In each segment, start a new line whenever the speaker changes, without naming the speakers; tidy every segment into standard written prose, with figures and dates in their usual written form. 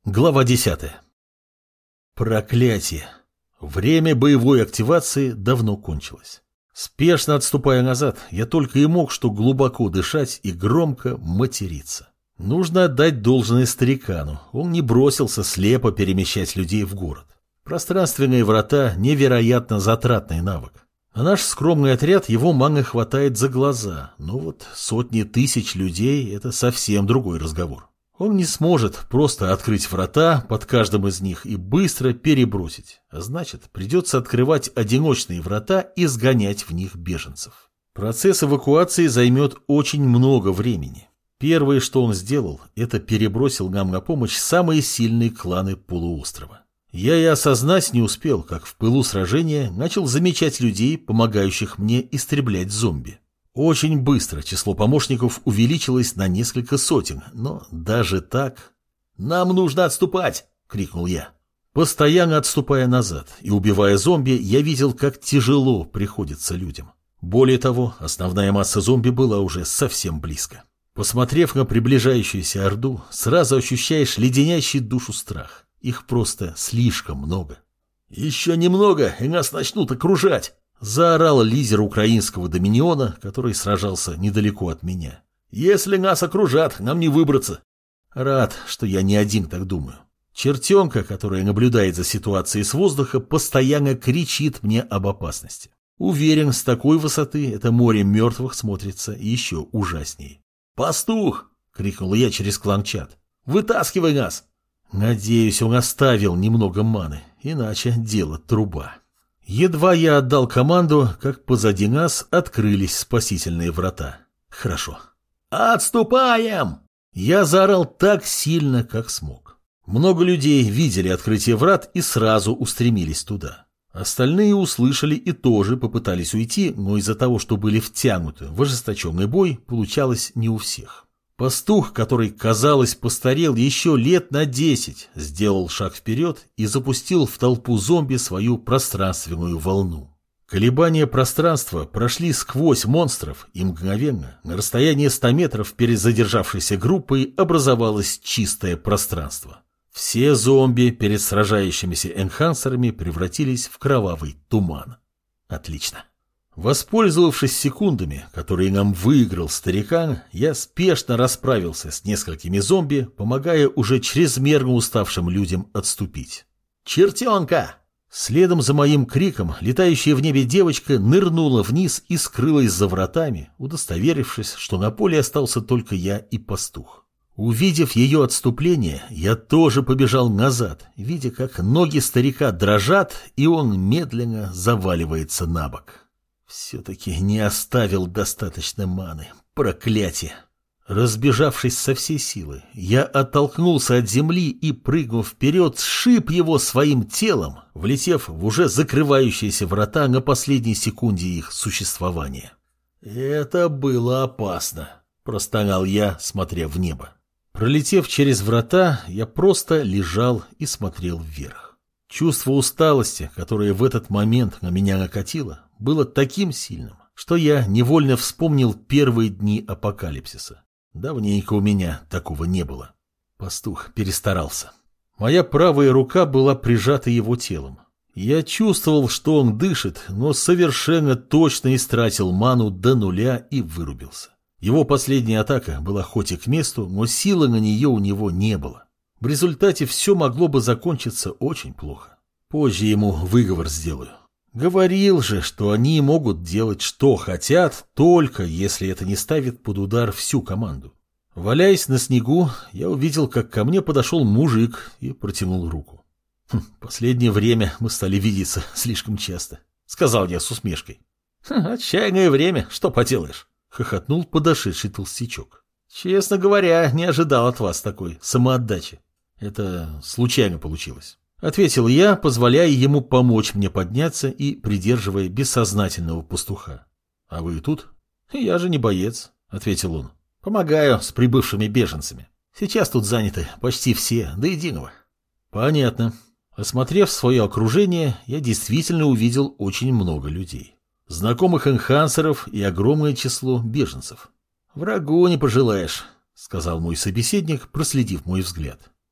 Глава 10. Проклятие. Время боевой активации давно кончилось. Спешно отступая назад, я только и мог что глубоко дышать и громко материться. Нужно отдать должное старикану, он не бросился слепо перемещать людей в город. Пространственные врата – невероятно затратный навык. На наш скромный отряд его маны хватает за глаза, но вот сотни тысяч людей – это совсем другой разговор. Он не сможет просто открыть врата под каждым из них и быстро перебросить, а значит, придется открывать одиночные врата и сгонять в них беженцев. Процесс эвакуации займет очень много времени. Первое, что он сделал, это перебросил нам на помощь самые сильные кланы полуострова. Я и осознать не успел, как в пылу сражения начал замечать людей, помогающих мне истреблять зомби. Очень быстро число помощников увеличилось на несколько сотен, но даже так... «Нам нужно отступать!» — крикнул я. Постоянно отступая назад и убивая зомби, я видел, как тяжело приходится людям. Более того, основная масса зомби была уже совсем близко. Посмотрев на приближающуюся орду, сразу ощущаешь леденящий душу страх. Их просто слишком много. «Еще немного, и нас начнут окружать!» Заорал лидер украинского доминиона, который сражался недалеко от меня. «Если нас окружат, нам не выбраться». Рад, что я не один так думаю. Чертенка, которая наблюдает за ситуацией с воздуха, постоянно кричит мне об опасности. Уверен, с такой высоты это море мертвых смотрится еще ужаснее. «Пастух!» — крикнул я через клан-чат. «Вытаскивай нас!» Надеюсь, он оставил немного маны, иначе дело труба. Едва я отдал команду, как позади нас открылись спасительные врата. Хорошо. «Отступаем!» Я заорал так сильно, как смог. Много людей видели открытие врат и сразу устремились туда. Остальные услышали и тоже попытались уйти, но из-за того, что были втянуты в ожесточенный бой, получалось не у всех. Пастух, который, казалось, постарел еще лет на 10, сделал шаг вперед и запустил в толпу зомби свою пространственную волну. Колебания пространства прошли сквозь монстров, и мгновенно, на расстоянии 100 метров перед задержавшейся группой, образовалось чистое пространство. Все зомби перед сражающимися энхансерами превратились в кровавый туман. Отлично. Воспользовавшись секундами, которые нам выиграл старикан, я спешно расправился с несколькими зомби, помогая уже чрезмерно уставшим людям отступить. «Чертенка!» Следом за моим криком летающая в небе девочка нырнула вниз и скрылась за вратами, удостоверившись, что на поле остался только я и пастух. Увидев ее отступление, я тоже побежал назад, видя, как ноги старика дрожат, и он медленно заваливается на бок. Все-таки не оставил достаточно маны. Проклятие! Разбежавшись со всей силы, я оттолкнулся от земли и, прыгнув вперед, сшиб его своим телом, влетев в уже закрывающиеся врата на последней секунде их существования. «Это было опасно», — простонал я, смотря в небо. Пролетев через врата, я просто лежал и смотрел вверх. Чувство усталости, которое в этот момент на меня накатило, было таким сильным, что я невольно вспомнил первые дни апокалипсиса. Давненько у меня такого не было. Пастух перестарался. Моя правая рука была прижата его телом. Я чувствовал, что он дышит, но совершенно точно истратил ману до нуля и вырубился. Его последняя атака была хоть и к месту, но силы на нее у него не было. В результате все могло бы закончиться очень плохо. Позже ему выговор сделаю. Говорил же, что они могут делать, что хотят, только если это не ставит под удар всю команду. Валяясь на снегу, я увидел, как ко мне подошел мужик и протянул руку. «Последнее время мы стали видеться слишком часто», — сказал я с усмешкой. «Отчаянное время, что поделаешь», — хохотнул подошедший толстячок. «Честно говоря, не ожидал от вас такой самоотдачи. Это случайно получилось». Ответил я, позволяя ему помочь мне подняться и придерживая бессознательного пастуха. «А вы тут?» «Я же не боец», — ответил он. «Помогаю с прибывшими беженцами. Сейчас тут заняты почти все, до единого». «Понятно». Осмотрев свое окружение, я действительно увидел очень много людей. Знакомых энхансеров и огромное число беженцев. «Врагу не пожелаешь», — сказал мой собеседник, проследив мой взгляд.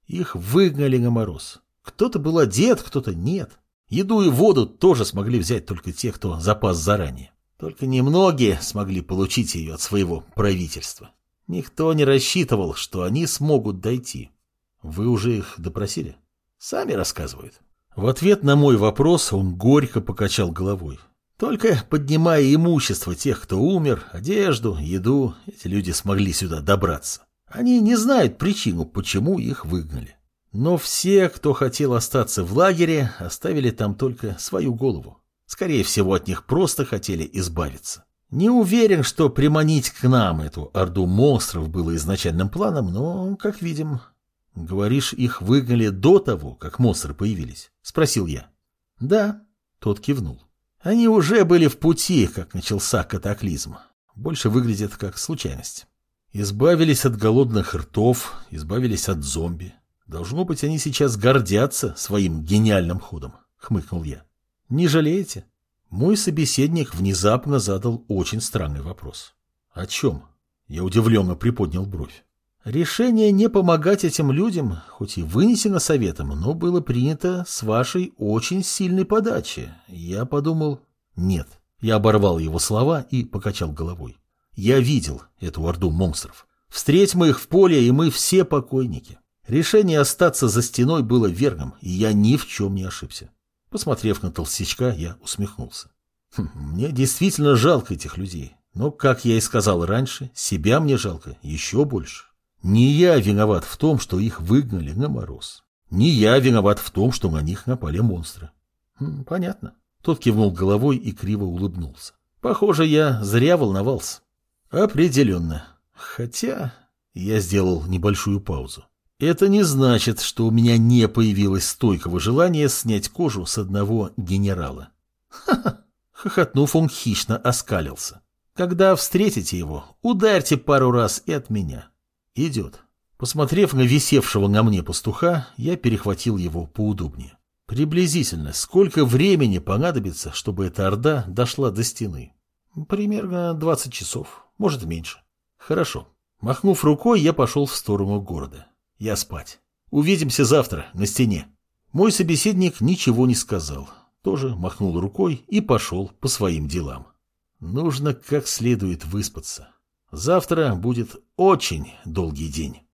Их выгнали на мороз. Кто-то был одет, кто-то нет. Еду и воду тоже смогли взять только те, кто запас заранее. Только немногие смогли получить ее от своего правительства. Никто не рассчитывал, что они смогут дойти. Вы уже их допросили? Сами рассказывают. В ответ на мой вопрос он горько покачал головой. Только поднимая имущество тех, кто умер, одежду, еду, эти люди смогли сюда добраться. Они не знают причину, почему их выгнали. Но все, кто хотел остаться в лагере, оставили там только свою голову. Скорее всего, от них просто хотели избавиться. Не уверен, что приманить к нам эту орду монстров было изначальным планом, но, как видим... Говоришь, их выгнали до того, как монстры появились? Спросил я. Да, тот кивнул. Они уже были в пути, как начался катаклизм. Больше выглядит как случайность. Избавились от голодных ртов, избавились от зомби. Должно быть, они сейчас гордятся своим гениальным ходом, хмыкнул я. Не жалеете? Мой собеседник внезапно задал очень странный вопрос. О чем? Я удивленно приподнял бровь. Решение не помогать этим людям, хоть и вынесено советом, но было принято с вашей очень сильной подачи. Я подумал, нет. Я оборвал его слова и покачал головой. Я видел эту орду монстров. Встреть мы их в поле, и мы все покойники. Решение остаться за стеной было верным, и я ни в чем не ошибся. Посмотрев на толстячка, я усмехнулся. Мне действительно жалко этих людей, но, как я и сказал раньше, себя мне жалко еще больше. Не я виноват в том, что их выгнали на мороз. Не я виноват в том, что на них напали монстры. Понятно. Тот кивнул головой и криво улыбнулся. Похоже, я зря волновался. Определенно. Хотя я сделал небольшую паузу. Это не значит, что у меня не появилось стойкого желания снять кожу с одного генерала. Ха-ха. Хохотнув, он хищно оскалился. Когда встретите его, ударьте пару раз и от меня. Идет. Посмотрев на висевшего на мне пастуха, я перехватил его поудобнее. Приблизительно сколько времени понадобится, чтобы эта орда дошла до стены? Примерно 20 часов, может меньше. Хорошо. Махнув рукой, я пошел в сторону города. Я спать. Увидимся завтра на стене. Мой собеседник ничего не сказал. Тоже махнул рукой и пошел по своим делам. Нужно как следует выспаться. Завтра будет очень долгий день.